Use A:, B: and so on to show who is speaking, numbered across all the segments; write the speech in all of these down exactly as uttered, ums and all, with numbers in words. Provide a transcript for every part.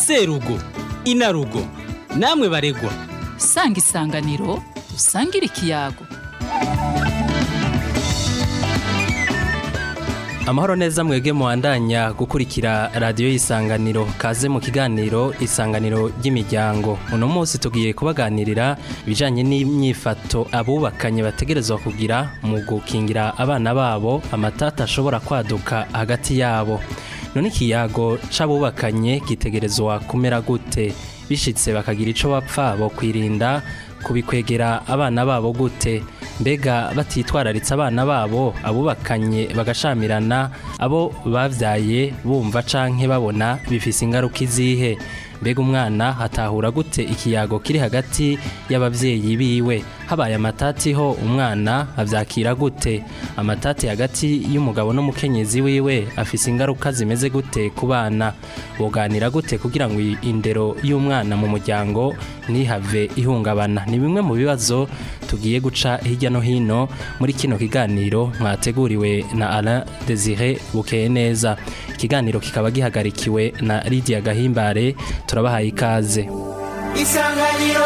A: serugo inarugo namwe baregwa
B: sanga isanganiro usangire ikiyago.
C: Amahoro neza mwege muandanya gukurikira radio y'Isanganiro, kaze mu kiganiro Isanganiro ry'imiryango. Uno munsi tugiye kubaganirira bijanye n'imyifato abubakanye bategerezwa kugira mu gukingira abana babo amatata ashobora kwaduka hagati yabo. None ikiyago c'abubakanye kitegerezwa kumera gute? Bishitse bakagira ico bapfa bo kwirinda kubikwegera abana babo gute? Mbega batitwararitse abana babo abubakanye bagashamirana, abo bavyaye bumva canke babona bifise ingaruka izihe? Mbega umwana hatahura gute ikiyago kiri hagati y'abavyeyi biwe? Habaye amatati ho umwana avyakira gute? Amatati hagati y'umugabo n'umukenyezi wiwe afise ingaruka zimeze gute ku bana? Boganira gute kugira ngo indero y'umwana mu muryango ntihave ihungabana? Ni bimwe mu bibazo tugiye guca hirya no hino muri kino kiganiro mwateguriwe na Alain Désiré Bukeyeneza. Ikiganiro kikaba gihagarikiwe na Lydia Gahimbare. Turabahaye ikaze.
D: Isanganiro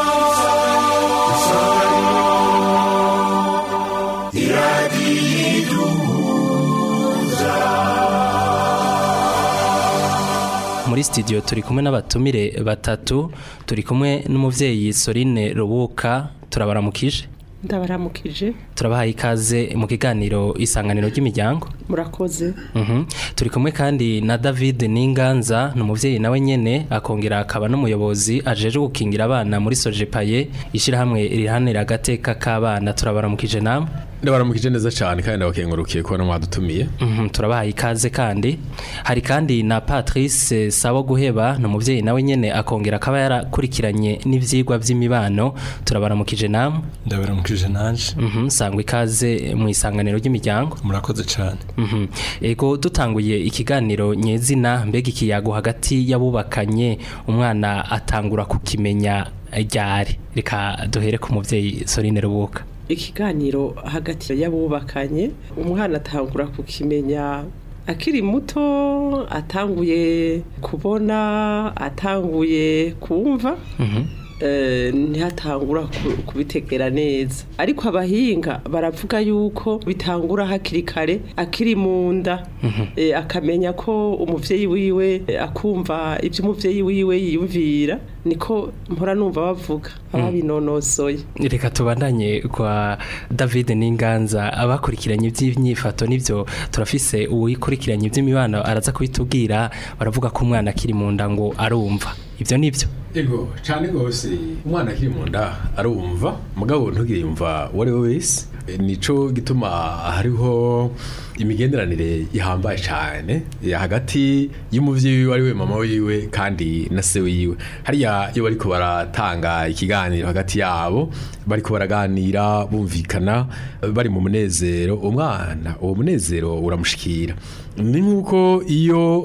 C: muri studio turi kumwe n'abatumire batatu, turi kumwe n'umuvyeyi Sorine Rubuka. Turabaramukije.
E: Ndabaramukije.
C: Turabahaye ikaze mu kiganiro Isanganiro ry'imiryango.
E: Murakoze.
C: Mhm. Turi kumwe kandi na David Ninganza, n'umuvyeyi nawe nyene akongera akaba n'umuyobozi ajeje gukingira abana muri Sojepaye, ishira hamwe irihanira agateka k'abana. Turabaramukije namwe.
F: Ndabaramukije neza cyane kandi ndabakengurukiye ko namwadutumiye.
C: Mhm. Turabahaye ikaze kandi hari kandi na Patrice Sabo Guheba, n'umuvyeyi nawe nyene akongera akaba yarakurikiranye n'ivyigwa vy'imibano. Turabaramukije namwe.
G: Ndabaramukije nanje.
C: Mhm. Sangwe ikaze mu Isanganiro ry'imiryango.
G: Murakoze cyane.
C: Mhm. Ego dutanguye ikiganiro nyezina, mbega ikiyago hagati y'abubakanye umwana atangura kukimenya ryari? Reka duhere ku muvyeyi Sorine Rubuka.
E: Ikiganiro hagati y'abubakanye umwana atangura kukimenya akiri muto, atanguye kubona, atanguye kumva. Mhm. Eh, ntihatangura kubitegera neza, ariko abahinga baravuga yuko bitangura hakiri kare akiri munda. eh, akamenya ko umuvyeyi wiwe eh, akumva ibyo umuvyeyi wiwe yiyumvira, niko mpora numva bavuga ababinonosoye.
C: Reka tubandanye kwa David Ninganza, abakurikiranye iby'imyifato nivyo turafise uwikurikiranye iby'imibano araza kubitubwira. Baravuga ko umwana akiri munda ngo arumva, ivyo nivyo?
F: Ego cyane gose umwana akiri mu nda arumva, mugabo ntugire yumva wari wese. Nico gituma hariho imigenderanire ihambaye cyane hagati y'umuvyeyi wari we mama wiwe kandi na se wiwe. Hariya iyo bariko baratanga ikiganiro hagati yabo, bariko baraganira bumvikana, bari mu munezero, umwana uwo munezero uramushikira. Ni nkuko iyo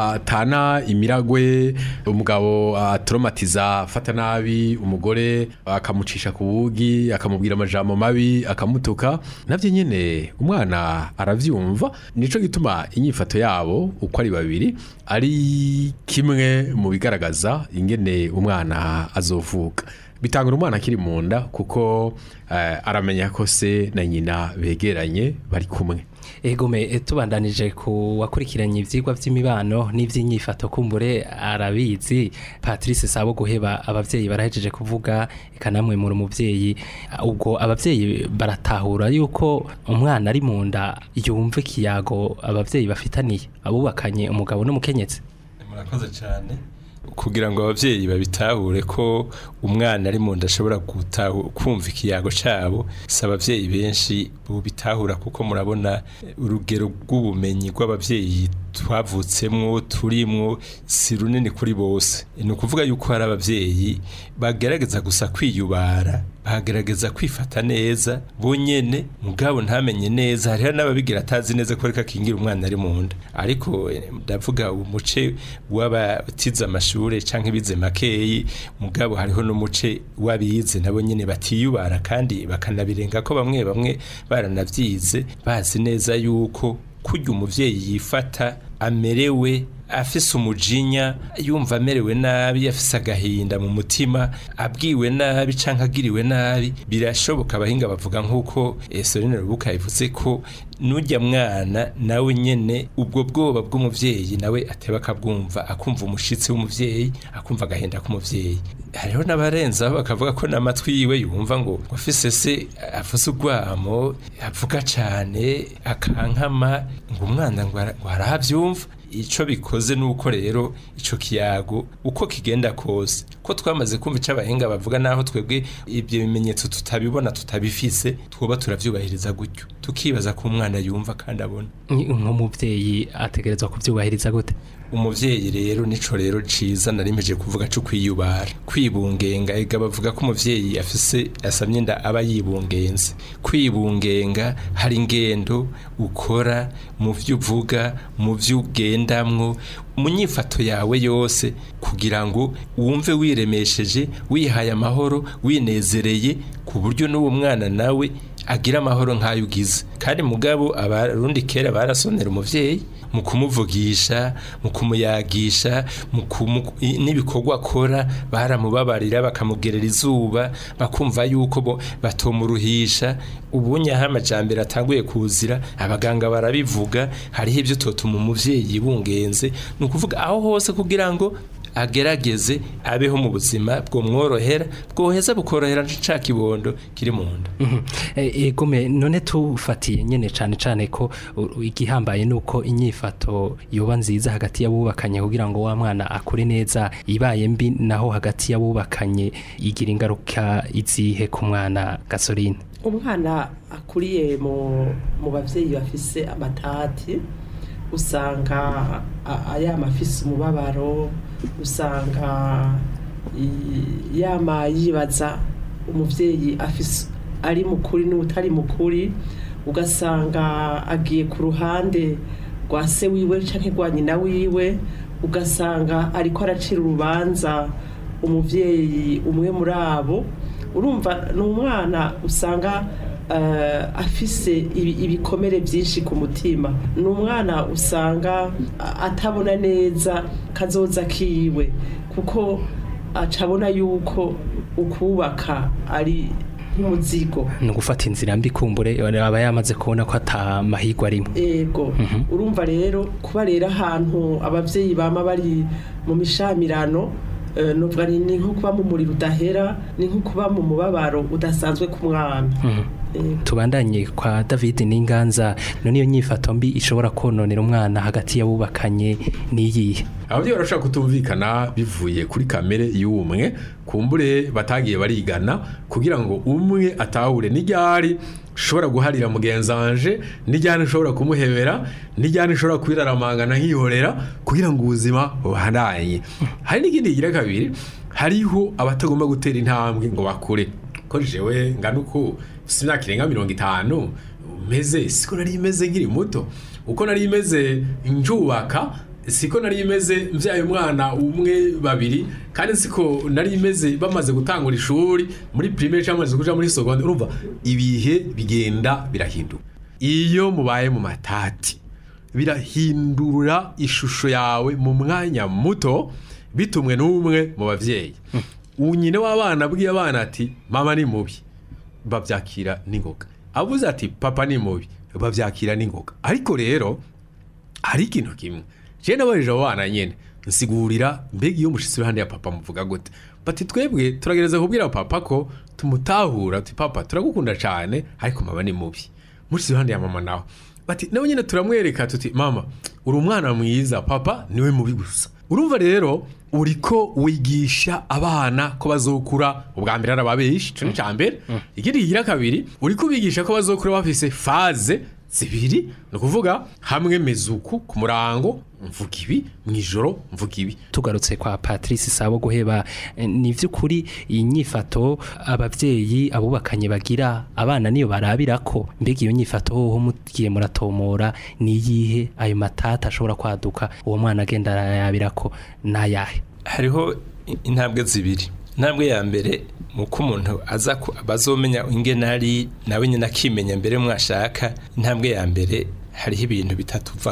F: batana imiragwe, umugabo atraumatiza afata nabi umugore, akamucisha ku bugi, akamubwira amajambo mabi, akamutuka, navyo nyene umwana aravyumva. Nico gituma inyifato yabo uko ari babiri ari kimwe mu bigaragaza ingene umwana azovuka. Bitangura umwana akiri mu nda kuko uh, aramenya ko se na nyina begeranye bari kumwe.
C: Egome tubandanije ku wakurikiranye ivyigwa vy'imibano n'ivy'inyifato kumbure arabizi. Patrice Sabo Guheba, abavyeyi barahejeje kuvuga, eka namwe muri umuvyeyi, ubwo abavyeyi baratahura yuko umwana ari mu nda yumva ikiyago abavyeyi bafitaniye, abubakanye umugabo n'umukenyezi.
G: Murakoze cyane. Kugira ngo abavyeyi babitahure ko umwana ari mu nda ashobora kumva ikiyago cabo, saba abavyeyi benshi bubitahura, kuko murabona urugero rw'ubumenyi rw'abavyeyi twavutsemwo turimwo si runini kuri bose. Ni ukuvuga yuko hari abavyeyi bagerageza gusa kwiyubara, bagerageza kwifata neza bonyene, mugabo ntamenye neza. Hariho n'ababigira atazi neza ko reka kingira umwana ari mu nda, ariko ndavuga umuce w'abatize amashure canke bize makeyi, mugabo hariho n'umuce wabize nabo nyene batiyubara kandi bakanabirenga ko bamwe bamwe baranavyize, bazi neza yuko kurya umuvyeyi yifata amerewe afise umujinya yumva amerewe nabi afise agahinda mu mutima abwiwe nabi canke agiriwe nabi birashoboka abahinga bavuga nk'uko Soline Rubuka yavuze ko nujya mwana nawe nyene ubwo bwoba bw'umuvyeyi nawe ateba akabwumva akumva umushitsi w'umuvyeyi akumva agahinda k'umuvyeyi hariho n'abarenza bakavuga ko n'amatwi yiwe yumva ngo afise se afuse urwamo avuga cane akankama ngo umwana ngo aravyumva ico bikoze nuko rero ico kiyago uko kigenda kose ko twamaze kumva icabahinga bavuga naho twebwe ibyo bimenyetso tutabibona tutabifise twoba turavyubahiriza gutyo tukibaza ko umwana yumva kandi abona
C: nk'umuvyeyi ategerezwa kuvyubahiriza gute
G: umuvyeyi rero nico rero ciza narimeje kuvuga cyo kwiyubara kwibungenga ega bavuga ko umuvyeyi afise asamye nda aba yibungenze kwibungenga hari ingendo ukora mu vyuvuga mu vyugendamwo munyifato yawe yose kugira ngo wumve wiremesheje wihaye amahoro winezereye ku buryo n'uwo mwana nawe agira amahoro nk'ayo ugize kandi mugabo abarundi kera barasonera umuvyeyi mu kumuvugisha mu kumuyagisha n'ibikorwa akora baramubabarira bakamugerera izuba bakumva yuko batomuruhisha ubunye aho amajambere atanguye kuzira abaganga barabivuga hariho ibyo totuma umuvyeyi bungenze ni ukuvuga aho hose kugira ngo agerageze abeho mu buzima bwo mworohera bwoheza bukorohera ca kibondo kiri mu nda
C: egome none tufatiye nyene cane cane ko igihambaye nuko inyifato yoba nziza hagati y'abubakanye kugira ngo wa mwana akure neza ibaye mbi naho hagati y'abubakanye igira ingaruka izihe ku mwana Gasoline
E: umwana akuriye mu mu bavyeyi bafise amatati usanga ayama afise umubabaro usanga yama yibaza umuvyeyi afise ari mukuri n'utari mukuri ugasanga agiye ku ruhande rwa se wiwe canke rwa nyina wiwe ugasanga ariko aracira urubanza umuvyeyi umwe muri abo urumva n'umwana usanga Uh, afise ibikomere byinshi ku mutima n'umwana usanga atabona neza kazoza kiwe kuko acabona yuko ukubaka ari nk'umuzigo
C: no gufata inzira mbi kumbure aba yamaze kubona ko atamahirwe arimo
E: yego mm-hmm. urumva rero kuba rero ahantu abavyeyi bama bari mu mishamirano uh, novuga ni nko kuba mu muriro udahera ni nko kuba mu mubabaro udasanzwe ku mwana mm-hmm.
C: tubandanye kwa David Ninganza none iyo nyifato mbi ishobora kononera umwana hagati y'abubakanye niyihe
F: abavyeyi barashaka kutumvikana bivuye kuri kamere y'umwe kumbure batagiye barigana kugira ngo umwe atahure n'iryari shobora guharira mugenzanje n'iryari shobora kumuhebera n'iryari shobora kwiraramangana nkihorera kugira ngo ubuzima buhandanye hari n'ikindi gira kabiri hariho abatagomba gutera intambwe ngo bakure ko jewe nganuko simya kirenga mirongo itanu meze siko nari imeze nkiri muto uko nari imeze njubaka siko nari imeze mvyaye umwana umwe babiri kandi siko nari imeze bamaze gutangura ishuri muri primaire cyangwa kuja muri secondaire urumva ibihe bigenda birahinduka iyo mubaye mu matati birahindura ishusho yawe mu mwanya muto bitumwe n'umwe mu bavyeyi unyine w'abana bwiye abana ati mama ni mubi bavyakira n'ingoga avuze ati papa ni mubi bavyakira n'ingoga ariko rero hari ikintu kimwe je nabaje abana nyene nsigurira mbega iyo mushitsi hande ya papa muvuga gute bati twebwe turagereza kubwira papa ko tumutahura ati papa turagukunda cyane ariko mama ni mubi mushitsi hande ya mama nawe bati nawe nyene turamwereka tuti mama uri umwana mwiza papa niwe mubi gusa urumva rero uriko wigisha abana ko bazokura ubwa mbere arababeshi cyo cyambere ikindi kigira kabiri uriko bigisha ko bazokura bafise phase zibiri no kuvuga hamwe mezuku ku murango mvuga ibi mwijoro mvuga ibi
C: tugarutse kwa Patrice Sabo guheba ni vy'ukuri iyi nyifato abavyeyi abubakanye bagira abana niyo barabirako mbega iyo nyifato ho mugiye muratomora ni yihe ayo matata ashobora kwaduka uwo mwana agenda arayabirako nayahe
G: hariho intambwe zibiri intambwe ya mbere muko umuntu aza bazomenya ingenari nawe nyine akimenya mbere mwashaka intambwe ya mbere hariho ibintu bitatuvako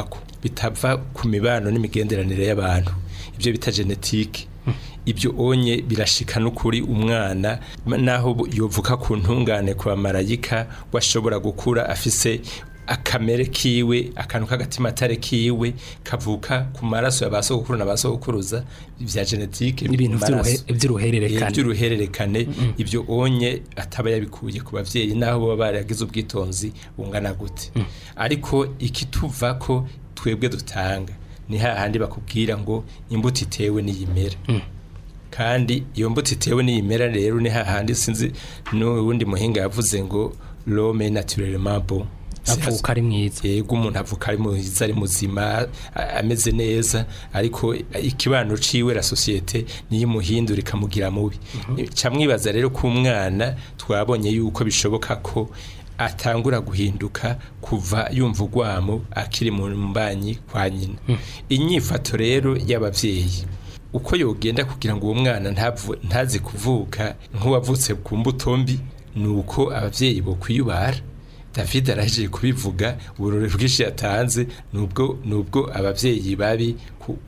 G: bitava ku mibano n'imigenderanire y'abantu ibyo bita genetike ibyo onye birashika n'ukuri umwana naho yovuka ku ntungane kwa marayika washobora gukura afise akamere kiwe akantu k'agatima atare kiwe kavuka ku maraso ya basogokuru na basogokuruza vya genetike
C: ibintu vy'uruhererekane
G: vy'uruhererekane ibyo onye ataba yabikuye ku bavyeyi naho baba baragize ubwitonzi bungana gute mm. ariko ikituva ko twebwe dutanga ni hahandi bakubwira ngo imbuto itewe n'iyimera mm. kandi iyo mbuto itewe n'iyimera rero ni hahandi sinzi n'uwundi muhinga yavuze ngo l'homme naturellement bon
C: avuka ari mwiza
G: yego umuntu avuka ari mwiza ari muzima ameze neza ariko ikibano ciwe la societe niyo muhindura ikamugira mubi camwibaza rero ku mwana twabonye yuko bishoboka ko atangura guhinduka kuva yumva ugwamo akiri mu mbanyi kwa nyina inyifato rero y'abavyeyi uko yogenda kugira ngo uwo mwana ntazi kuvuka nk'uwavutse ku mbuto mbi nuko abavyeyi bo kwiyubara David araje kubivuga uburore bwinshi yatanze nubwo nubwo abavyeyi babi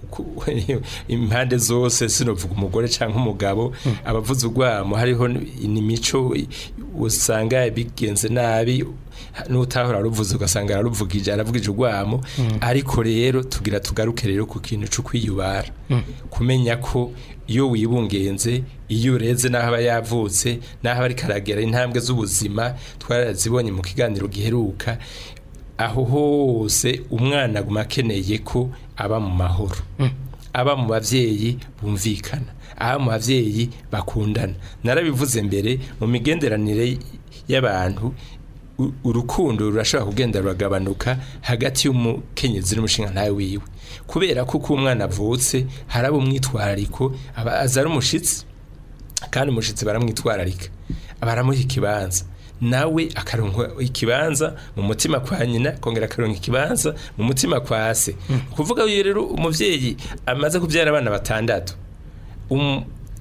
G: impande zose sinovuga umugore canke umugabo mm. abavuze ugwamo hariho inimico usanga bigenze nabi n'utahora ruvuze ugasanga araruvugije aravugije ugwamo mm. ariko rero tugira tugaruke rero ku kintu cyo kwiyubara mm. kumenya ko iyo wibungenze iyo ureze naho aba yavutse naho ari karagera intambwe z'ubuzima twarazibonye mu kiganiro giheruka aho hose umwana gumakeneye ko aba mu mahoro mm. aba mu bavyeyi bumvikana aba mu bavyeyi bakundana narabivuze mbere mu migenderanire y'abantu urukundo rurashobora kugenda ruragabanuka hagati y'umukenyezi n'umushinga ntawe wiwe kubera ko uko umwana avutse haraba umwitwarariko aba azara umushitsi kandi umushitsi baramwitwararika abaramuha ikibanza nawe akaronka ikibanza mu mutima kwa nyina kongera akaronka ikibanza mu mutima kwa se mm. kuvuga uyu rero umuvyeyi amaze kubyara abana batandatu um,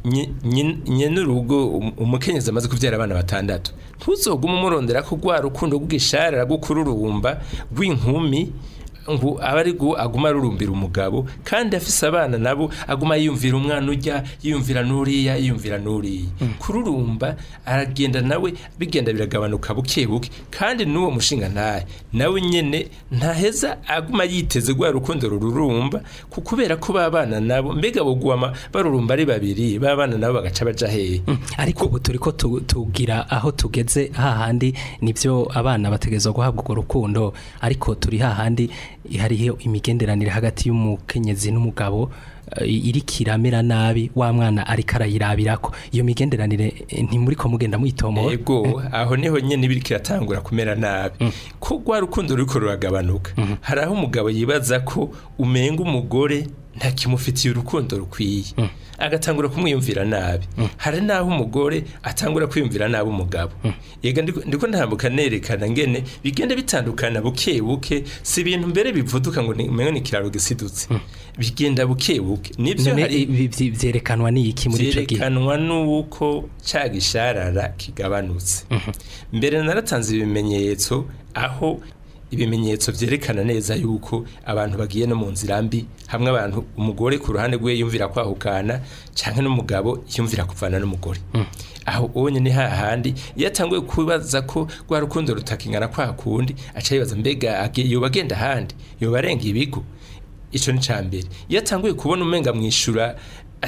G: nyene urugo umukenyezi amaze kubyara abana batandatu ntuzoguma umurondera ko gwa rukundo rw'isharira gukururumba rw'inkumi ngo abari go aguma rurumbira umugabo kandi afise abana nabo aguma yiyumvira umwana ujya yiyumvira nuriya yiyumvira nuriya mm. kururumba aragenda nawe bigenda biragabanuka buke buke kandi nuwo mushinga ntaye nawe nyene ntaheza aguma yiteze gwa rukundo rururumba kukubera ko babana nabo mbega bogwama barurumba ari babiri babana nabo bagaca baja hehe
C: mm. ariko ubu turiko tugira aho tugeze hahandi nivyo abana bategezwa guhabwa urwo rukundo ariko turi hahandi hariho imigenderanire hagati y'umukenyezi n'umugabo iri kiramera nabi wa mwana ari karayirabirako iyo migenderanire ntimuri ko mugenda mwitomo
G: yego aho niho nyene biri kiratangura kumera nabi mm. ko gwa rukundo ruriko ruragabanuka mm -hmm. haraho umugabo yibaza ko umenga umugore nta kimufitiye urukundo rukwiye mm. agatangura kumwiyumvira nabi mm. hari naho umugore atangura kwiyumvira nabi umugabo mm. yega ndiko, ndiko ntambuka nerekana ngene bigenda bitandukana buke buke si ibintu mbere bivuduka ngo mengo ni kiraro gisidutse mm. bigenda buke buke nivyo hari
C: vyerekanwa ni iki muri ico gihe
G: vyerekanwa nuko cagisharara kigabanutse mm -hmm. mbere naratanze ibimenyetso aho ibimenyetso vyerekana neza yuko abantu bagiye no mu nzira mbi hamwe abantu umugore ku ruhande gwe yumvira kwahukana canke n'umugabo yumvira kuvana n'umugore mm. aho onye ni hahandi yatanguye kubaza ko gwa rukundo rutakingana kwa kundi aca yibaza mbega yoba agenda handi yoba arenga ibigo ico ni cambere yatanguye kubona umenga mwishura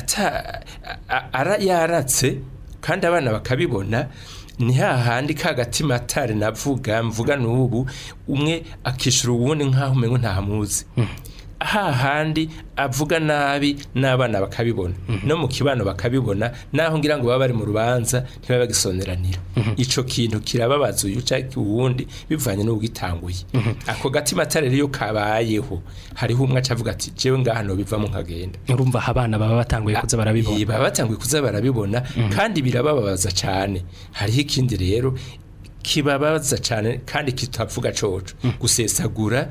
G: ata ara yaratse kandi abana bakabibona ni hahandi kagatima atari navuga mvuga nubu umwe akishura uwundi nkaho umengo ntamuzi mm. hahandi avuga nabi n'abana bakabibona mm -hmm. no mu kibano bakabibona naho ngira ngo baba bari mu rubanza ntibaba bagisoneranira mm -hmm. ico kintu kirababaza uyu caki uwundi bivanye n'ugitanguye mm -hmm. ako gatima atari ryo kabayeho hariho umwe acavuga ati jewe ngaha no biva mu nkagenda
C: urumva abana baba batanguye kuza barabibona
G: baba batanguye kuza barabibona mm -hmm. kandi birababaza cyane hariho ikindi rero kibabaza cyane kandi kitavuga coco mm -hmm. gusesagura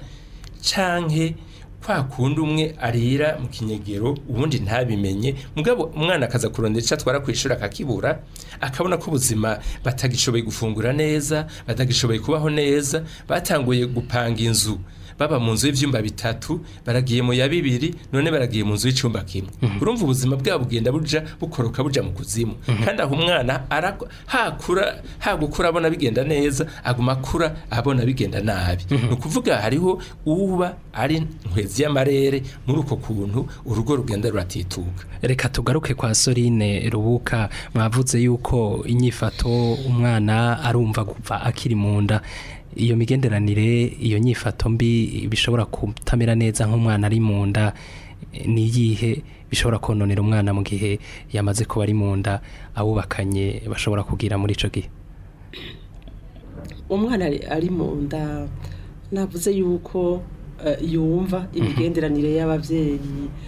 G: canke kwa kundi umwe arira mu kinyegero ubundi ntabimenye mugabo umwana akaza kurondera ico atwara kwishura akakibura akabona ko ubuzima batagishoboye gufungura neza batagishoboye kubaho neza batanguye gupanga inzu baba mu nzu y'ivyumba bitatu baragiye mu ya bibiri none baragiye mu nzu y'icumba kimwe urumva ubuzima bwabo bugenda buja bukoroka buja mu kuzimu kandi aho umwana hakura hagukura abona bigenda neza aguma akura abona bigenda nabi ni ukuvuga hariho uba ari nkwezi y'amarere muri uko kuntu urugo rugenda ruratituka.
C: Reka tugaruke kwa Sorine Rubuka, mwavuze yuko inyifato umwana arumva gupfa akiri mu nda, iyo migenderanire iyo nyifato mbi bishobora kutamera neza nk'umwana ari mu nda, ni iyihe bishobora kononera umwana mu gihe yamaze kuba ari mu nda abubakanye bashobora kugira muri ico gihe?
E: Umwana ari mu nda navuze yuko uh, yumva imigenderanire y'abavyeyi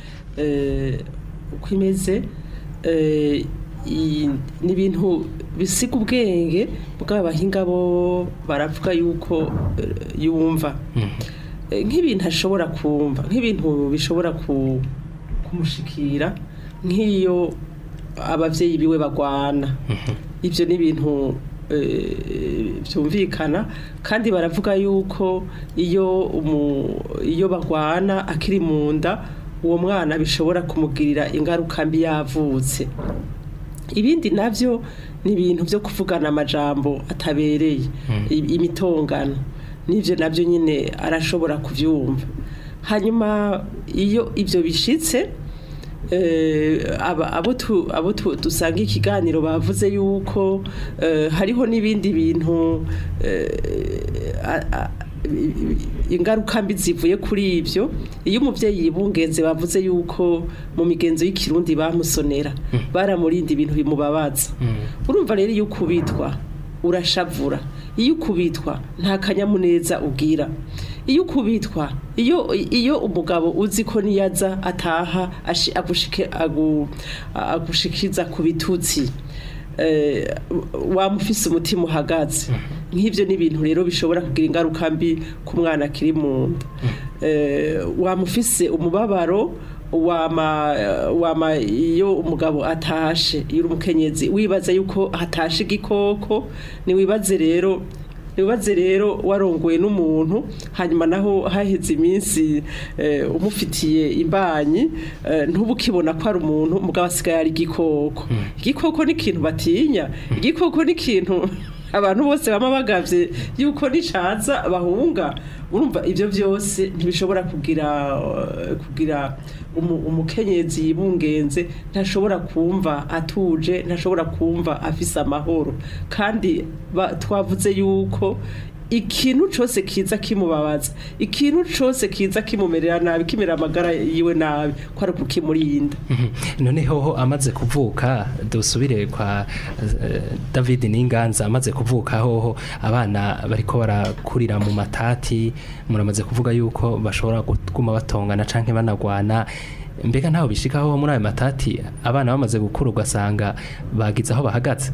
E: uko imeze, ni ibintu bisiga ubwenge bw'abahinga bo baravuga yuko yumva nk'ibintu ashobora kumva, nk'ibintu bishobora kumushikira nk'iyo abavyeyi biwe bagwana. Ibyo ni ibintu byumvikana kandi baravuga yuko iyo iyo bagwana akiri mu nda uwo mwana bishobora kumugirira ingaruka mbi yavutse. Ibindi navyo ni ibintu byo kuvugana amajambo atabereye, imitongano nivyo navyo nyine arashobora kuvyumva. Hanyuma iyo ivyo bishitse abo abo dusanga ikiganiro bavuze yuko hariho n'ibindi bintu ingaruka mbi zivuye kuri ivyo. Iyo umuvyeyi yibungenze bavuze yuko mu migenzo y'ikirundi bamusonera baramurinda ibintu bimubabaza. Urumva rero iyo ukubitwa urashavura, iyo ukubitwa nta kanyamuneza ugira, iyo ukubitwa iyo iyo umugabo uzi ko niyaza ataha agushike agushikiza ku bitutsi wamufise umutima uhagaze. Nk'ivyo ni ibintu rero bishobora kugira ingaruka mbi ku mwana akiri mu nda. Wamufise umubabaro wama wama iyo umugabo atashe, iyo umukenyezi wibaza yuko hatashe igikoko, ni wibaze rero nibaze rero warongoye n'umuntu hanyuma naho haheze iminsi umufitiye imbanyi ntubukibona ko ari umuntu mugabo asigaye ari igikoko. Igikoko ni ikintu batinya, igikoko ni ikintu abantu bose bama bagavye yuko nicaza bahunga. Urumva ivyo byose ntibishobora kugira kugira umukenyezi yibungenze ntashobora kumva atuje, ntashobora kumva afise amahoro. Kandi twavuze yuko ikintu cyose kiza kimubabaza, ikintu cyose kiza kimumerera nabi, kimera amagara yiwe nabi, ko ari kukimurinda.
C: Noneho ho amaze kuvuka, dusubire kwa uh, David Ninganza. Amaze kuvuka hoho abana bariko barakurira mu matati, muramaze kuvuga yuko bashobora gutuma batongana canke banagwana. Mbega ntaho bishikaho muri ayo matati abana bamaze gukura ugasanga bagize aho bahagaze?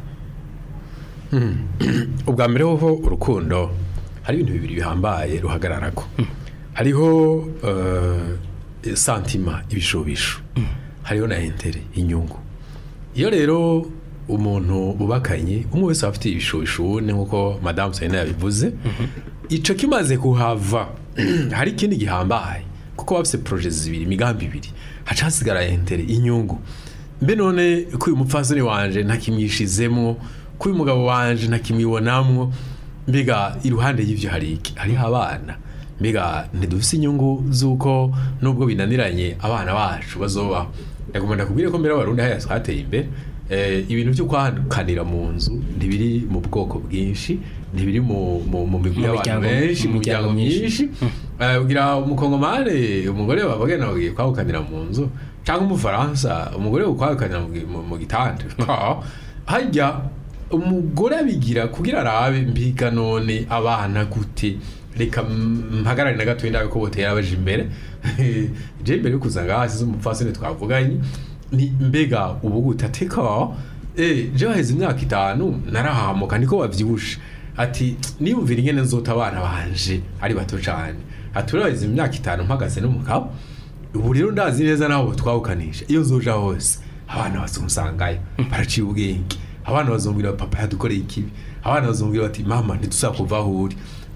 F: Ubwa mbere ho urukundo hari ibintu bibiri bihambaye ruhagararako. Hariho uh, santima, ibishobisho, hariho na intere, inyungu. Iyo rero umuntu bubakanye umwe wese afite ibishobisho nkuko Madame Saina yabivuze, ico kimaze kuhava hari ikindi gihambaye kuko bafise projets zibiri, imigambi ibiri, hacasigara intere, inyungu. Mbe none ko uyu mupfasoni wanje ntakimyishizemo, ko uyu mugabo wanje ntakimwibonamwo, mbega iruhande y'ivyo hari iki? Hari abana. Mbega ntidufise inyungu zuko nubwo binaniranye abana bacu bazoba. Ndagomba kubwire ko mbere abarundi haya twateye imbere. Eh, ibintu byo kwakanira mu nzu ntibiri mu bwoko bwinshi, ntibiri mu mu migwi y'abantu benshi, mu miryango myinshi. Eh, ugira umukongomane umugore babagena bagiye kwakanira mu nzu, cyangwa umufaransa umugore kwakanira mu gitanda. Hajya umugore abigira kugira arabe mbiga none abana gute, reka mpagarare na gato ndabe ko botera abaje imbere. Je mbere kuzanga hasi z'umupfasine twavuganye ni mbega ubu gutateka eh je haheze imyaka itanu narahamuka niko bavyibusha ati niyumvira ingene nzota abana banje ari bato cyane, aturaheze imyaka itanu mpagaze no mukabo. Ubu rero ndazi neza naho twawukanisha iyo zoja hose abana bazunsangayo baraciye ubwenge. Abana bazombwira papa yadukoreye ikibi, abana bazombwira bati mama ntitusakuva aho uri.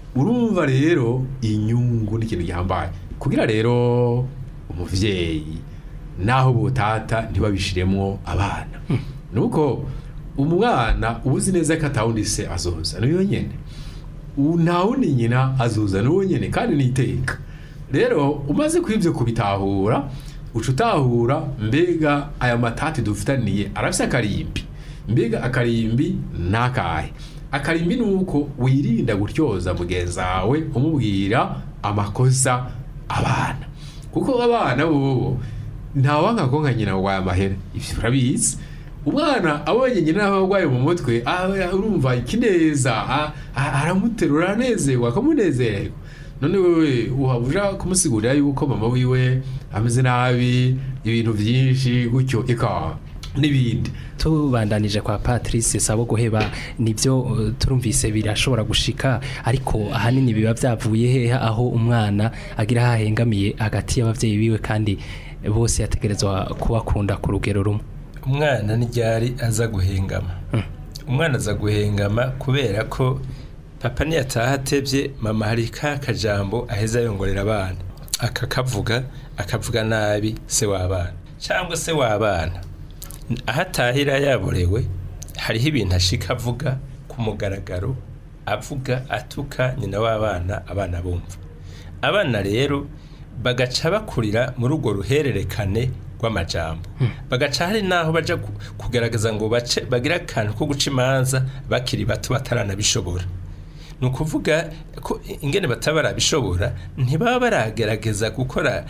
F: urumva rero inyungu n'ikintu gihambaye kugira rero umuvyeyi naho botata ntibabishiremo abana hmm. nuko umwana ubuzi neza ko atawundi se azoza niyo nyene ntawundi nyina azoza niyo nyene kandi niteka rero umaze kwivyo kubitahura ucutahura mbega aya matati dufitaniye arafise akarimbi mbega akarimbi nakahe akarimbi nuko wirinda gutyoza mugenzawe umubwira amakosa abana kuko abana bo ntawanga konka nyina wa amahera ivyo urabizi umwana abonye nyina n'abagwaye mu mutwe urumva ikineza aramuterura nezewe akamunezererwa none wewe uhabuja kumusigurira yuko mama wiwe ameze nabi ibintu byinshi gutyo eka n'ibindi
C: tubandanije kwa Patrice sabo guheba nivyo uh, turumvise birashobora gushika ariko ahanini biba byavuye hehe aho umwana agira hahengamiye hagati y'abavyeyi biwe kandi bose yategerezwa kubakunda ku rugero rumwe
G: umwana n'iryari aza guhengama hmm. umwana aza guhengama kubera ko papa ni yatahatevye mama hari ka kajambo aheza yongorera abana akakavuga akavuga nabi se w'abana cyangwa se w'abana ahatahira yaborewe hariho ibintu ashika avuga ku mugaragaro avuga atuka nyina w'abana abana bumva abana rero bagaca bakurira muri urwo ruhererekane rw'amajambo hmm. bagaca hari naho baja kugaragaza ngo bace bagira akantu ko guca imanza bakiri bato bataranabishobora nukuvuga ko ingene batabara bishobora ntibaba baragerageza gukora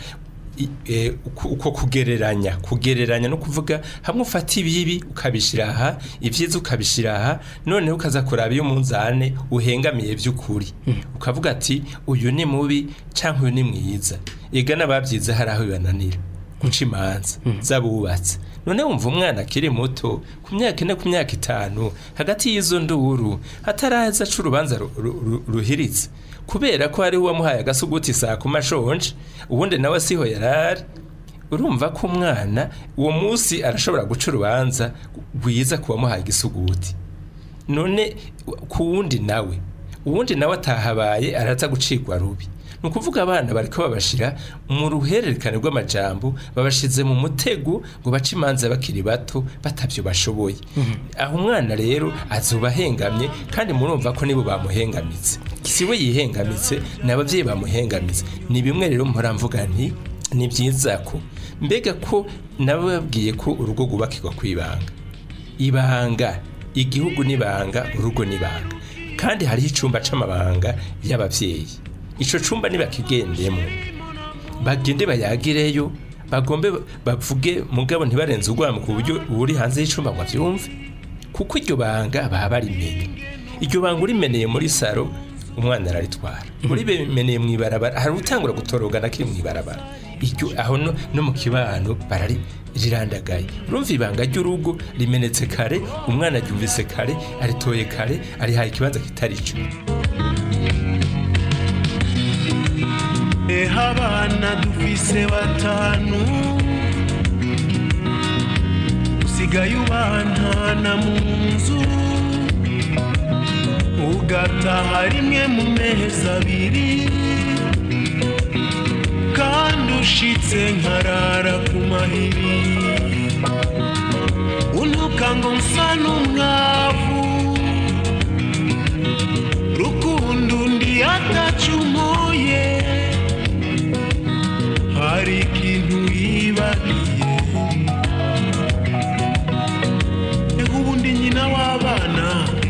G: e, uko kugereranya kugereranya no kuvuga hamwe ufata ibibi ukabishira aha ivyiza ukabishira aha none ukaza kuraba iyo munzane uhengamiye by'ukuri mm. ukavuga ati uyu ni mubi canke uyu ni mwiza igana babyize haraho bibananira guca imanza mm. zabubatse none wumva umwana akiri muto ku myaka ine ku myaka itanu hagati y'izo nduru hataraza c'urubanza ruhiritse kubera ko ari uwamuhaye agasuguti saa kumashonje ubundi nawe siho yarari urumva ko umwana uwo munsi arashobora guca urubanza rwiza kuwamuhaye igisuguti none ku wundi nawe uwundi nawe atahabaye araza gucirwa rubi nukuvuga abana bariko babashira mu ruhererekane rw'amajambo babashize mu mutego ngo bace imanza bakiri bato batavyo bashoboye mm-hmm. aho umwana rero azobahengamye kandi murumva ko nibo bamuhengamitse siwe yihengamitse n'abavyeyi bamuhengamitse ni bimwe rero mporamvuga nti ni byiza ko mbega ko nabo babwiye ko urugo gubakirwa kwibanga ibanga igihugu nibanga urugo nibanga kandi hari icumba c'amabanga y'abavyeyi ico cumba nibakigendemo bagende bayagireyo bagombe bavuge mugabo ntibarenze ugwamo ku buryo uri hanze y'icumba ngo avyumve kuko iryo banga baba rimenye iryo banga urimeneye muri saro umwana araritwara muri bemeneye mwibarabara hari utangura gutoroga nakiri mwibarabara iryo aho no, no mu kibano barari rirandagaye urumva ibanga ry'urugo rimenetse kare umwana aryumvise kare aritoye kare ari haye ikibanza kitarico
D: abana dufise batanu usigaye ubantana mu nzu ugataha rimwe mu mezi abiri kandi ushitse nkarara ku mahiri untuka ngo nsa n'umwavu rukundo ndi atacumuye hari ikintu yibagiye ubundi nyina w'abana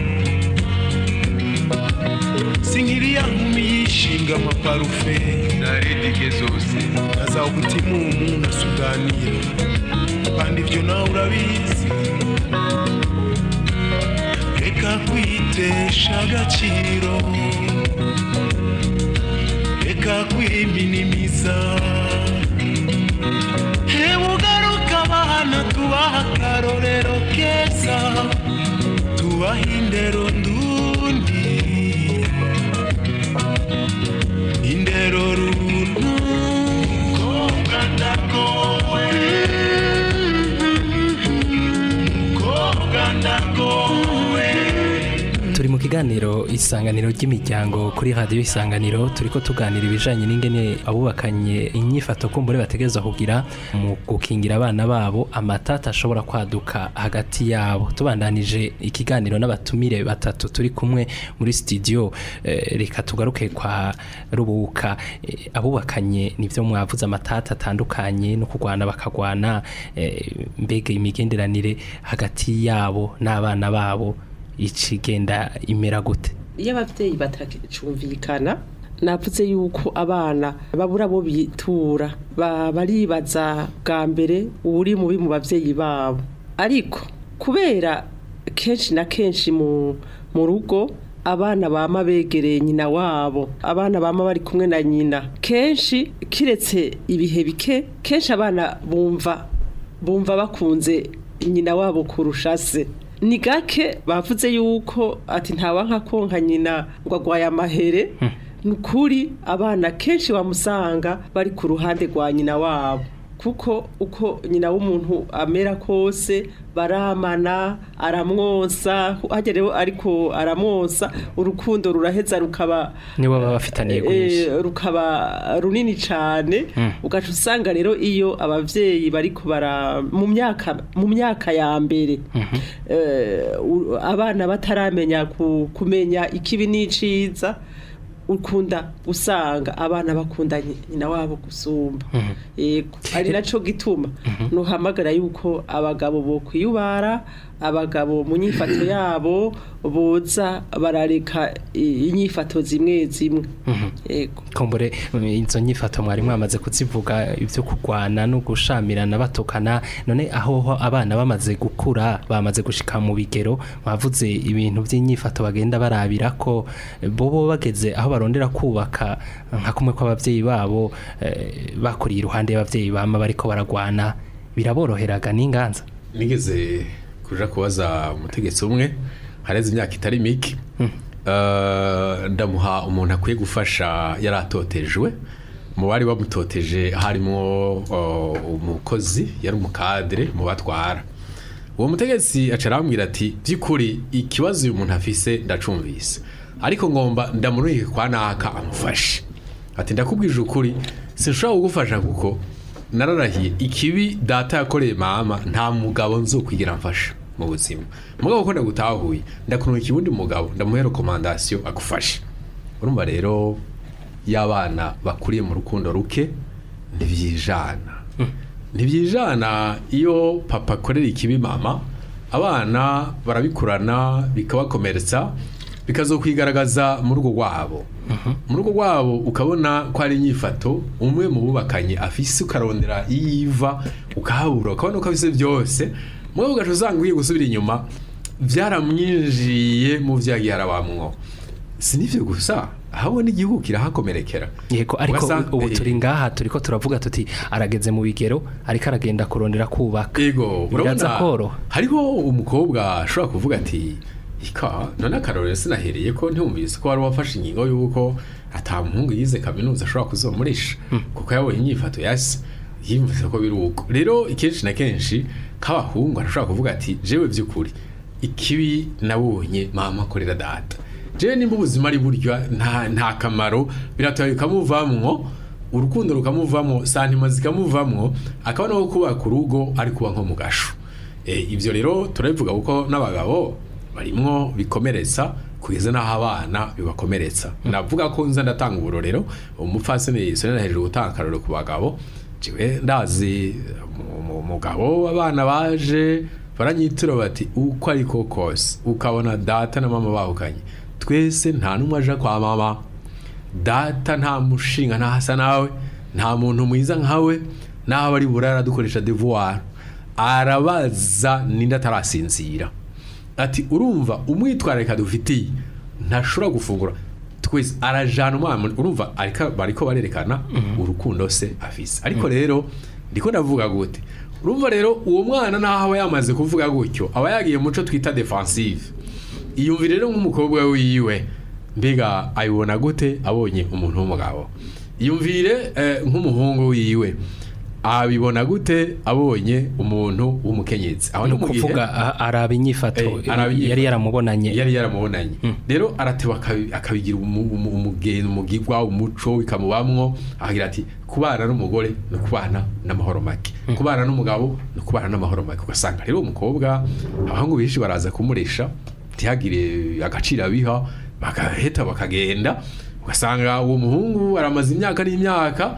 D: sinkiriya nkumi yishinga amaparufe na redige zose naza ubutimumu na sudanira kandi ibyo nawe urabizi reka kwitesha agaciro reka kwiminimiza hebugaruka abana tubaha akarorero keza tubaha indero ndundi indero runtu kobwa ndagowe kobwa ndagowe
C: turi mu kiganiro isanganiro ry'imiryango kuri radio isanganiro turiko tuganira ibijanye n'ingene abubakanye inyifato kumbure bategerezwa kugira mu gukingira abana babo amatata ashobora kwaduka hagati yabo. Tubandanije ikiganiro n'abatumire batatu turi kumwe muri studio, eh, reka tugaruke kwa Rubuka. Eh, abubakanye nivyo mwavuze amatata atandukanye no kugwana bakagwana, eh, mbega imigenderanire hagati yabo n'abana babo ikigenda imera gute?
E: Iyo abavyeyi batacumvikana, navuze yuko abana babura bo bitura, baribaza bwa mbere uri mubi mu bavyeyi babo. Ariko kubera kenshi na kenshi mu mu rugo abana bama begereye nyina wabo, abana bama bari kumwe na nyina, kenshi kiretse ibihe bike, kenshi abana bumva bumva bakunze nyina wabo kurusha se. Ni gake bavuze yuko ati ntawanka konka nyina ngo agwaye amahere. hmm. Nukuri abana kenshi bamusanga bari ku ruhande rwa nyina wabo, kuko uko nyina w'umuntu amera kose baramana, aramwonsa, hagereho ariko aramwonsa, urukundo ruraheza rukaba
C: nibo baba bafitaniye guhisha,
E: e, rukaba runini cyane. mm. Ugaca usanga rero iyo abavyeyi bariko bara mu myaka mu myaka ya mbere, mm -hmm. e, abana bataramenya ku, kumenya ikibi n'iciza, ukunda usanga abana bakunda nyina wabo gusumba. mm -hmm. Yego, ari naco gituma mm -hmm. nuhamagara yuko abagabo bo kwiyubara, abagabo mu nyifato yabo boza barareka inyifato zimwe zimwe. Yego,
C: kombore izo nyifato mwari mwamaze kuzivuga, ivyo kugwana no gushamirana batokana, none aho abana bamaze gukura bamaze gushika mu bigero, bavuze ibintu by'inyifato bagenda barabira ko bobo bageze aho barondera kubaka nka kumwe kw'abavyeyi babo, eh, bakuriye iruhande y'abavyeyi bama bariko baragwana, biraboroheraga n'inganza.
F: Nigeze kuja kubaza umutegetsi umwe hareze imyaka itari mike, hmm. uh, ndamuha umuntu akwiye gufasha yaratotejwe, mu bari bamutoteje harimo uh, umukozi yari umukadre mu batwara. Uwo mutegetsi acarambwira ati by'ukuri ikibazo uyu muntu afise ndacumvise, ariko ngomba ndamurike kwa naka amufashe. Ati ndakubwije ukuri sinshobora kugufasha kuko nararahiye ikibi data yakoreye mama nta mugabo nzokwigira mfasha mu buzima. Mugabo ko ndagutahuye ndakunuka ibundi mugabo ndamuhe recommandation agufashe. Urumva rero y'abana bakuriye mu rukundo ruke ntibyijana. hmm. Ntibyijana iyo papa akorera ikibi mama, abana barabikurana bikabakomeretsa, bikazokwigaragaza mu rugo rwabo. mu rugo rwabo ukabona ko ari inyifato umwe mu bubakanye afise, ukarondera iyiva ukahabura, ukabona ko afise byose, mwe ugaca usanga ugiye gusubira inyuma byaramwinjiye mu vyagiye arabamwo. Sinivyo gusa, aho n'igihugu kirahakomerekera.
C: Yego, ariko ubu turi ngaha turiko turavuga tuti arageze mu bigero ariko aragenda kurondera kubaka.
F: Yego, urabona hariho umukobwa ashobora kuvuga ati ika none akarorero sinahereye ko ntumvise ko wari wafashe ingingo yuko atamuhungu yize kaminuza ashobora kuzomurisha, hmm. kuko yabonye inyifato yasi yimvise ko biruko. Rero ikenshi na kenshi kabahungu arashobora kuvuga ati jewe by'ukuri ikibi nabonye mama korera data, jewe nimba ubuzima ari buryo nta nta kamaro, biratoye kamuvamwo, urukundo rukamuvamwo, santima zikamuvamwo, akabona ko kubaka urugo ari kuba nko mu gasho. Eh, ivyo rero turabivuga kuko n'abagabo barimwo bikomeretsa kugeza naho abana bibakomeretsa. mm. Navuga ko nza ndatanga uburorero, umupfasoni sonera hejuru gutanga karoro ku bagabo. Jewe ndazi umugabo abana baje baranyitura bati uko ariko kose ukabona data na mama bahukanye, twese nta numwe aja kwa mama, data nta mushinga nta hasa nawe, nta muntu mwiza nkawe, naho bari burara dukoresha devoir, arabaza ninda tarasinzira. Ati urumva umwitwareka dufitiye ntashobora gufungura, twese arajana umwana. Urumva ariko bariko barerekana mm -hmm. urukundo se afise. Ariko mm -hmm. rero ndiko ndavuga gute, urumva rero uwo mwana naho yamaze kuvuga gutyo aba yagiye muco twita defensive. Iyumvire rero nk'umukobwa wiwe mbega ayibona gute abonye umuntu w'umugabo? Iyumvire eh, nk'umuhungu wiwe abibona gute abonye umuntu w'umukenyezi aho
C: no kuvuga araba inyifato yari yaramubonanye
F: yari yaramubonanye rero arateba akabigira umugeni umugirwa umuco bikamubamwo agira ati kubana n'umugore no kubana n'amahoro make kubana n'umugabo no kubana n'amahoro make ugasanga rero umukobwa abahungu bishi baraza kumuresha ntihagire agaciro abiha bagaheta bakagenda ugasanga uwo muhungu aramaze imyaka n'imyaka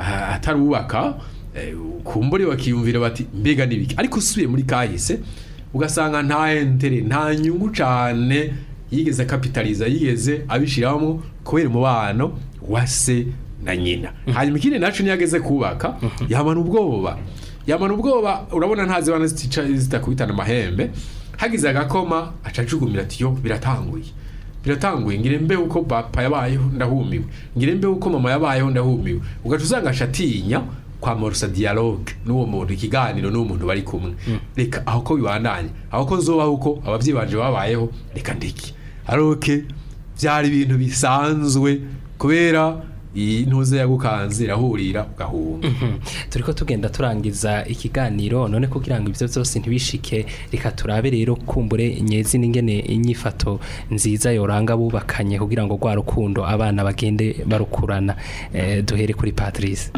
F: atarubaka kumbure bakiyumvira bati mbega nibiki ariko usubiye muri kahise ugasanga nta entere nta nyungu cyane yigeze kapitaliza yigeze abishiramo kubera umubano wase na nyina hanyuma ikindi nacu niyageze kubaka yamana ubwoba yamana ubwoba urabona ntazi bana zitakubitana amahembe hagize agakoma acacugumira ati yo biratanguye biratanguye ngire mbe uko papa yabayeho ndahumiwe ngire mbe uko mama yabayeho ndahumiwe ugaca usanga ashatinya kwa morusa dialogue n'uwo muntu ikiganiro n'uwo muntu bari kumwe reka aho ko bibandanye aho ko nzobaho uko abavyeyi banje babayeho reka ndiki aroke byari ibintu bisanzwe kubera iyi ntuze yagukanze irahurira ugahunga
C: turiko tugenda turangiza ikiganiro none kugira ngo ivyo byose ntibishike reka turabe rero kumbure nyezi n'ingene inyifato nziza yoranga bubakanye kugira ngo rwa rukundo abana bagende barukurana eh, duhere kuri Patrice.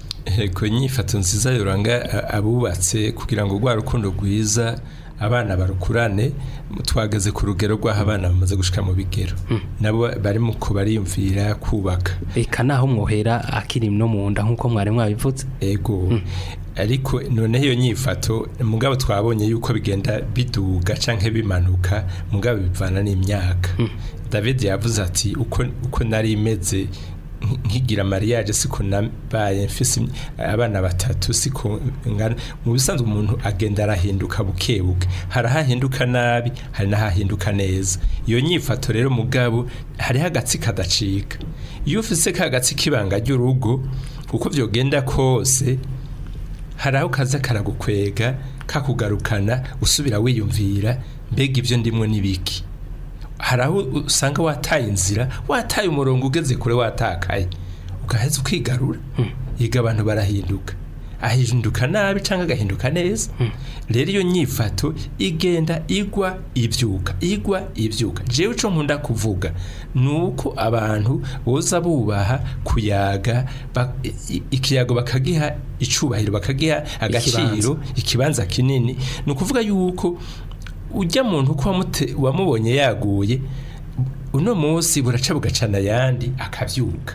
G: Ego inyifato nziza yoranga abubatse kugira ngo rwa rukundo rwiza abana barukurane twageze ku rugero rw'aho abana bamaze gushika mu bigero nabo bari mu ko bariyumvira kubaka
C: eka naho mwohera akiri no mu nda nkuko mwari mwabivuze
G: ego ariko none iyo nyifato mugabo twabonye yuko bigenda biduga canke bimanuka mugabo bivana n'imyaka David yavuze ati uko uko nari imeze nkigira mariage siko nabaye mfise abana batatu siko ngana mu bisanzwe umuntu agenda arahinduka bukebuke harahahinduka nabi hari nahahinduka neza iyo nyifato rero mugabo hari hagatsi kadacika iyo ufise kagatsi kibanga ry'urugo kuko vyogenda kose haraho kaza karagukwega kakugarukana usubira wiyumvira mbega ivyo ndimwe nibiki haraho usanga wataye inzira wataye umurongo ugeze kure watakaye ugaheza ukigarura yiga abantu barahinduka ahinduka nabi cyangwa agahinduka neza rero iyo nyifato igenda igwa ibyuka igwa ibyuka jewe cyo nkunda kuvuga nuko abantu boza bubaha kuyaga ikiyago bakagiha icubahiro bakagiha agaciro ikibanza kinini nukuvuga yuko ujya muntu ko wamubonye yaguye uno munsi buraca bugacana yandi akavyuka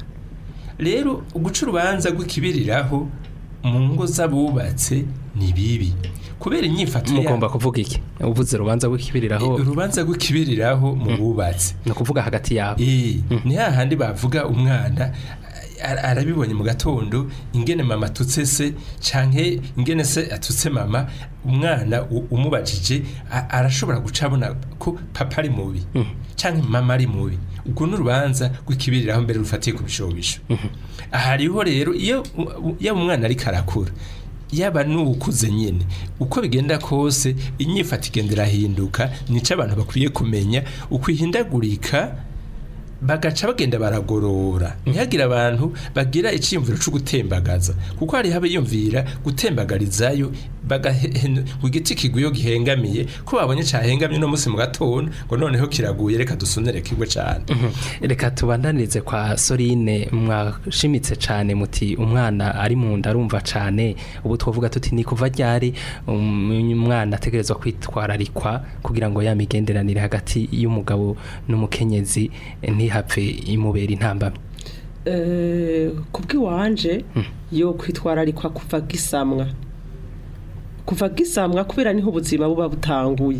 G: rero uguca urubanza rw'ikibiriraho mu ngo z'abubatse ni bibi kubera inyifato
C: mugomba kuvuga iki uvuze rubanza rw'ikibiriraho
G: urubanza rw'ikibiriraho mu bubatse
C: no kuvuga hagati yabo
G: eh ni hahandi bavuga umwana arabibonye mu gatondo ingene mama tutse se canke ingene se atutse mama umwana umubajije arashobora gucabona ko papa ari mubi canke mama ari mubi ubwo n'urubanza rw'ikibiriraho mbere rufatiye ku bishobisho ahariho rero iyo ya umwana ari karakura yaba n'ubukuze nyene uko bigenda kose inyifato igendera hinduka nico abantu bakwiye kumenya ukwihindagurika bagaca bagenda baragorora ntihagira abantu bagira iciyumviro cyo gutembagaza kuko hari habe yumvira gutembagarizayo bagiti kiguyo gihengamiye ko babonye cahengamye no musi mu gatondo ngo noneho kiraguye reka dusonere kigwe cyane
C: reka tubandanirize kwa Sorine mwashimitse cyane muti umwana ari mu nda arumva cyane ubu twovuga tuti ni kuva ryari umwana ategerezwa kwitwararikwa kugira ngo yamigenderanire hagati y'umugabo n'umukenyezi ntihapfe imubera intambamye
E: eh kubwiwanje yo kwitwararikwa kuva gisamwa kuva gisamwa kubera niho ubuzima buba butanguye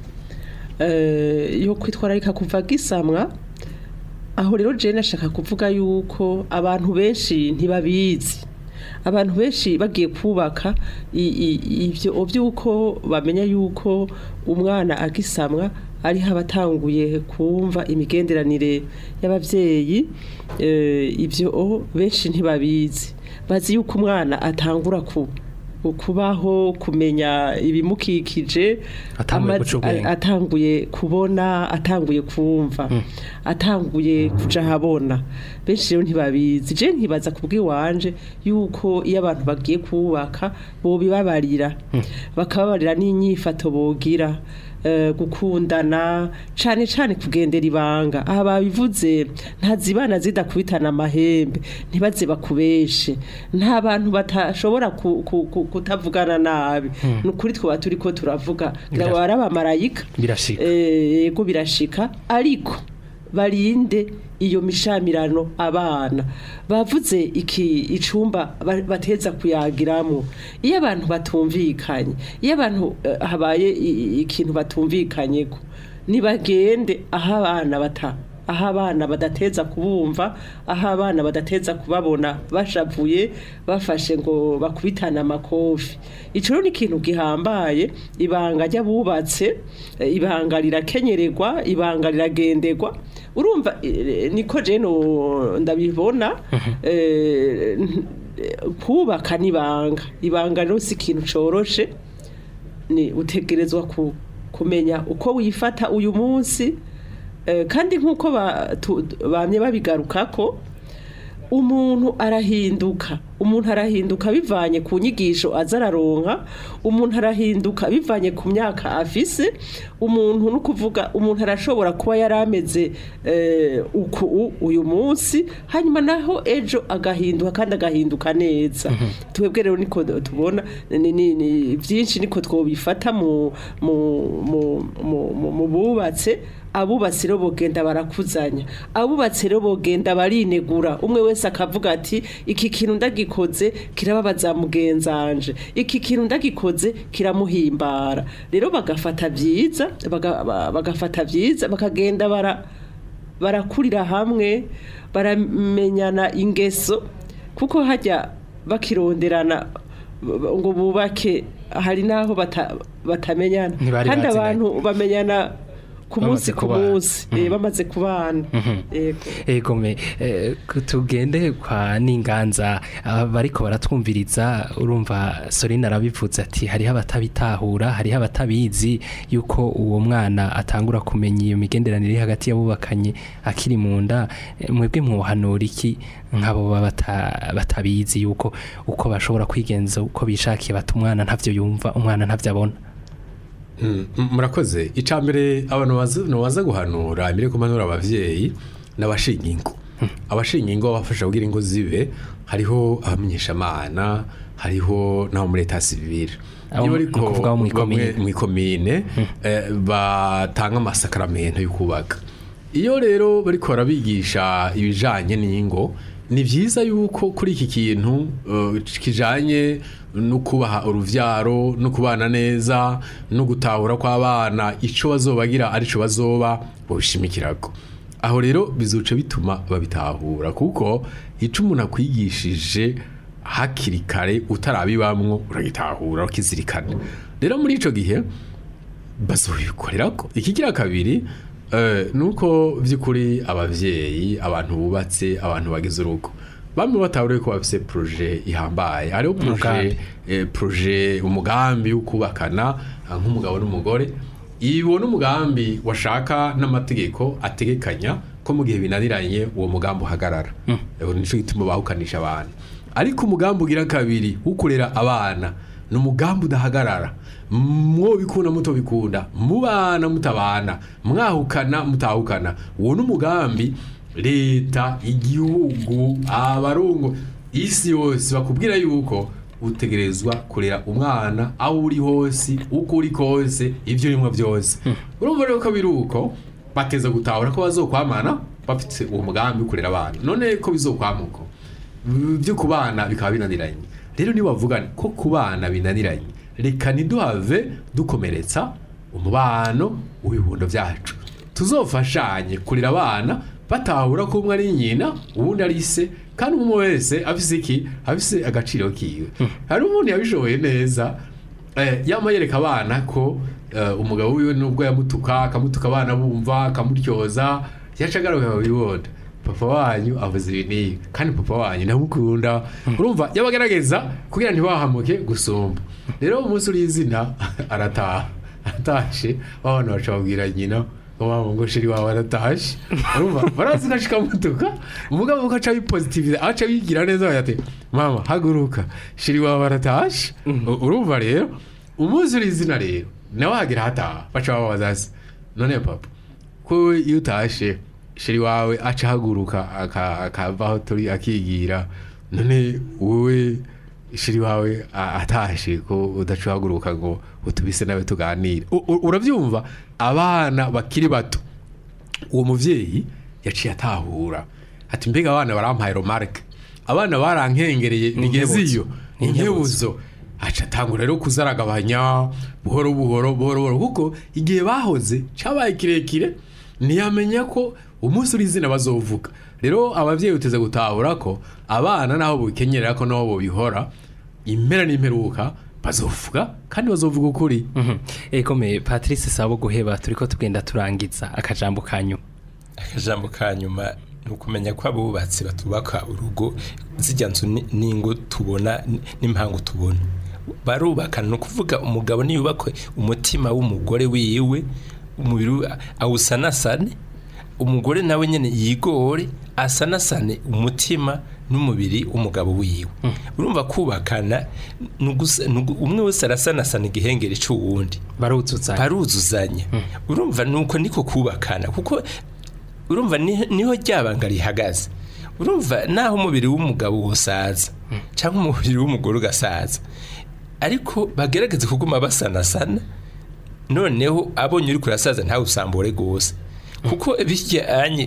E: eh yo kwitwararika kuva gisamwa aho rero je nashaka kuvuga yuko abantu benshi ntibabizi abantu benshi bagiye kubaka ivyo ovyuko bamenya yuko umwana agisamwa ari habatanguye kumva imigenderanire y'abavyeyi eh ivyo benshi ntibabizi bazi yuko umwana atangura ku ukubaho kumenya ibimukikije
C: Atanguye
E: amazi-
C: guca ubwenge.
E: atanguye kubona atanguye kumva atanguye kuja habona benshi rero ntibabizi je ntibaza kubw'iwanje yuko iyo abantu bagiye kubaka bobibabarira bakababarira n'inyifato bogira eh, gukundana cane cane kugendera ibanga aha babivuze ntazibana zidakubitana amahembe ntibaze bakubeshe nta bantu batashobora ku- ku- ku- kutavugana nabi nukuri twoba turiko turavuga
C: Bira-
E: ngo barabamarayika
C: Birashika.
E: eh, yego birashika ariko barinde iyo mishamirano abana bavuze iki icumba ba- bateza kuyagiramo iyo abantu batumvikanye iyo abantu eh, habaye i- i- ikintu batumvikanyeko nibagende aho abana bata aho abana badateza kubumva aho abana badateza kubabona bashavuye bafashe ngo bakubitane amakofi ico rero ni ikintu gihambaye ibanga ry'abubatse eh, ibanga rirakenyererwa ibanga riragenderwa urumva eh, niko je no ndabibona eh, n- kubaka n'ibanga ibanga rero si ikintu coroshe ni utegerezwa ku, kumenya uko wifata uyu munsi eh, kandi nk'uko ba- tu- bamye babigarukako umuntu arahinduka umuntu arahinduka bivanye ku nyigisho aza araronka umuntu arahinduka bivanye ku myaka afise umuntu no kuvuga umuntu arashobora kuba yarameze eh, uku u- uyu munsi hanyuma naho ejo agahinduka kandi agahinduka neza twebwe rero niko tubona ni, ni, ni byinshi niko twobifata mu mu mu mu- mu- mu bubatse abubatsi rero bogenda barakuzanya abubatsi rero bogenda barinegura umwe wese akavuga ati iki kintu ndagikoze kirababaza mugenzanje iki kintu ndagikoze kiramuhimbara rero bagafata byiza baga- ba- bagafata byiza bakagenda bara barakurira hamwe baramenyana ingeso kuko hajya bakironderana b- ngo bubake hari naho bata- batamenyana
C: Ntibari
E: kandi
C: bazinanye.
E: abantu bamenyana ku
C: Bamaze
E: munsi ku
C: kubana.
E: munsi eh, bamaze kubana yego
C: Ego me eh, tugende kwa Ninganza aba bariko baratwumviriza urumva Sorina arabivuze ati hariho abatabitahura hariho abatabizi yuko uwo mwana atangura kumenya iyo migenderanire iri hagati y'abubakanye akiri mu nda eh, mwebwe mwohanura iki nk'abo baba bata- batabizi yuko uko bashobora kwigenza uko bishakiye bata umwana ntavyo yumva umwana ntavyo abona.
F: Mm, m- murakoze icambere abantu baza- no baza guhanura imbere ko manura abavyeyi n'abashinga ingo abashinga ingo bafasha kugira ingo zibe hariho abamenyesha amana hariho naho muri leta civile
C: Abo
F: iyo
C: mu-
F: bariko
C: ni ukuvuga abo mw'ikomine.
F: bamwe mw'ikomine eh, batanga amasakaramentu yo kubaka iyo rero bariko barabigisha ibijanye n'ingo ni vyiza yuko kuri iki kintu uh, kijanye no kubaha uruvyaro no kubana neza no gutahura kw'abana ico bazobagira arico bazoba bobishimikirako aho rero bizoca bituma babitahura kuko ico umuntu akwigishije hakiri kare utarabibamwo uragitahura ukizirikana rero muri ico gihe bazobikorerako ikigira kabiri eh, nuko vy'ukuri abavyeyi abantu bubatse abantu bagize urugo bamwe batahuriye ko bafise projet ihambaye hariho projet
C: Umugambi.
F: eh, projet umugambi wo kubakana ah, nk'umugabo n'umugore iwo n'umugambi washaka n'amategeko ategekanya ko mu gihe binaniranye uwo mugambi uhagarara mm. nico gituma bahukanisha abantu ariko umugambi ugira kabiri wo kurera abana ni umugambi udahagarara mwo bikunda muto bikunda mubana mutabana mwahukana mutahukana uwo n'umugambi leta igihugu abarungo isi yose bakubwira yuko utegerezwa kurera umwana aho uri hose uko uri kose ivyo rimwe byose urumva rero ko biruko bateza gutahura ko bazokwamana bafite uwo mugambi wo kurera abana none ko bizokwamuko byo kubana bikaba binaniranye rero ni bavugana ko kubana binaniranye reka niduhave dukomeretsa umubano w'ibihundo byacu tuzofashanye kurira abana batahura ko umwe ari nyina ubundi ari se kandi umwe wese afise iki afise agaciro kiwe hari umuntu yabishoboye neza eh, yama yereka abana ko uh, umugabo wiwe nubwo yamutuka akamutuka abana bumva akamuryoza yacagaruka babibona papa wanyu avuze ibi n'ibi kandi papa wanyu ndamukunda urumva yabagerageza kugira ntibahamuke gusumba rero umunsi uri izina arataha atashe babana bacabwira nyina mama ngo shiri wawe aratashe urumva barazi nashika mutuka umugabo ukaca bipositive aca bigira neza yate mama haguruka shiri wawe aratashe urumva rero umunsi uri izina rero nawe hagira hataha baca babaza none papa ko iyo utashe shiri wawe aca haguruka akavaho turi akigira none wowe shiri wawe atashe ko udaca haguruka ngo utubise nawe tuganire uravyumva abana bakiri bato uwo muvyeyi yaciye atahura ati mbega abana barampaye remarque abana barankengereye nigeziyo inkebuzo aca tangura rero kuzaragabanya buhoro buhoro buhoro buhoro kuko igihe bahoze cabaye kirekire ntiyamenya ko umunsi uri izina bazovuga rero abavyeyi uteze gutahura ko abana naho bukenyerera ko naho bobihora impera n'imperuka bazovuga kandi bazovuga ukuri
C: ekomeye Patrice Sabo guheba turiko tugenda turangiza akajambo kanyu
G: akajambo kanyuma nukumenya ko abubatsi batubaka urugo zijya nzu ningo tubona n'impango tubona barubaka no kuvuga umugabo niyubakwe umutima w'umugore wiwe umubiri awusanasane umugore nawe nyene yigore asanasane umutima n'umubiri umugabo wiwe urumva kubakana umwe wese arasanasana igihengeri c'uwundi
C: baruzuzanya
G: baruzuzanya urumva nuko niko kubakana kuko urumva niho ryabanga rihagaze urumva naho umubiri w'umugabo wosaza cyangwa umubiri w'umugore ugasaza ariko bagerageze kuguma basanasana noneho abonye uri kurasaza ntawe usambore gose kuko bijyanye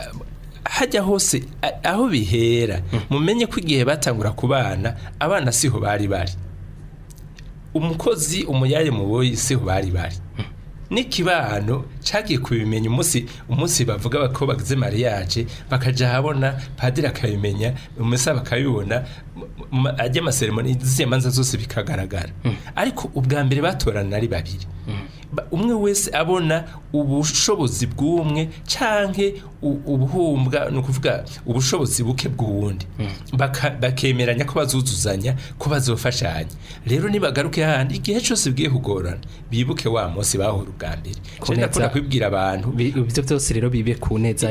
G: hajya hose aho bihera mumenye ko igihe batangura kubana abana siho bari bari umukozi umuyaye mu boyi siho bari bari nikibano cagiye kubimenya umunsi umunsi bavuga ko bagize mariage bakaja habona padiri akabimenya umusa bakabibona ajya amaseremoni zimanza zose bikagaragara ariko ubwa mbere batorana ari babiri umwe wese abona ubushobozi bw'umwe canke ubuhumbwa no kuvuga ubushobozi buke bw'uwundi bakemeranya ko bazuzuzanya ko bazofashanya rero nibagaruke handi igihe cyose bigiye kugorana bibuke wa munsi bahora ubwa mbere cyenda kunda kwibwira abantu
C: ibyo byose rero bibe ku neza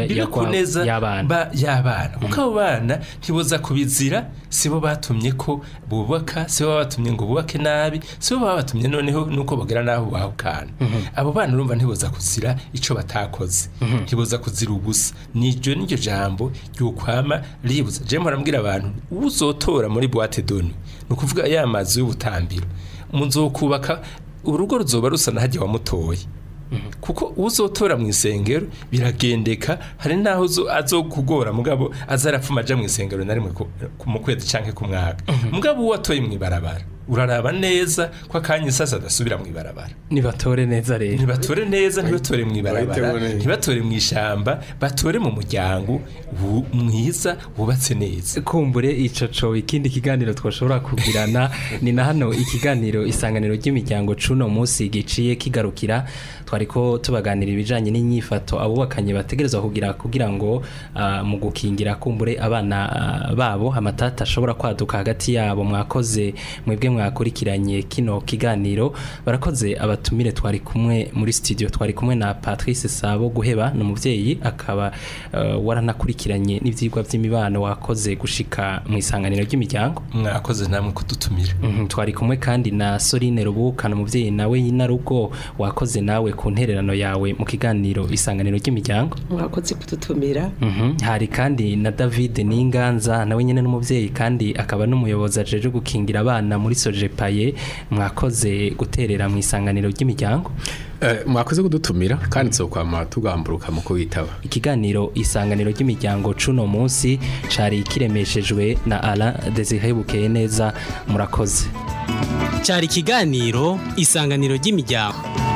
G: y'abana y'abana uko abo bana ntiboza kubizira sibo batumye ko bubaka sibo batumye ngo bubake nabi sibo batumye noneho nuko bagera naho bahukana abo bana urumva ntiboza kuzira ico batakoze ntiboza kuzira ubusa nijo n'iryo jambo ryukwama ribuza je murambwira abantu uzotora muri boîte doni no kuvuga ya mazu y'ubutambiro muzokubaka urugo ruzoba rusana haje wamutoye kuko uzotora mu isengero biragendeka hari naho azokugora mugabo azarapfuma aja mu isengero nari mu kwezi canke ku mwaka mugabo watoye mu ibarabara uraraba neza kwa kanyi sasa adasubira mu ibarabara
C: nibatore neza rero
G: nibatore neza ntibatore mu ibarabara ntibatore mu ishamba batore mu muryango mwiza wubatse neza
C: kumbure ico co ikindi kiganiro twashobora kugirana ni na hano ikiganiro isanganiro ry'imiryango cuno munsi giciye kigarukira twariko tubaganira ibijanye n'inyifato abubakanye bategerezwa kugira kugira ngo uh, mu gukingira kumbure abana uh, babo amatata ashobora kwaduka hagati yabo mwakoze mwebwe mwakurikiranye kino kiganiro barakoze abatumire twari kumwe muri studio twari kumwe na Patrice Sabo guheba no muvyeyi akaba uh, waranakurikiranye n'ivyigwa by'imibano wakoze gushika mu isanganiro ry'imiryango
G: mwakoze namwe kudutumira
C: mm -hmm. twari kumwe kandi na Soline Rubuka no muvyeyi nawe yinarugo wakoze nawe ku ntererano yawe mu kiganiro isanganiro ry'imiryango
E: mwakoze kudutumira
C: mm -hmm. hari kandi na David Ninganza nawe nyene n'umuvyeyi kandi akaba n'umuyobozi ajeje gukingira abana muri Sojepaye mwakoze guterera mu isanganiro ry'imiryango
F: eh mwakoze kudutumira kandi nzokwama tugamburuka mu kubitaba
C: ikiganiro isanganiro ry'imiryango cuno munsi cari kiremeshejwe na Alain Désiré Bukeye neza murakoze
A: cari ikiganiro isanganiro ry'imiryango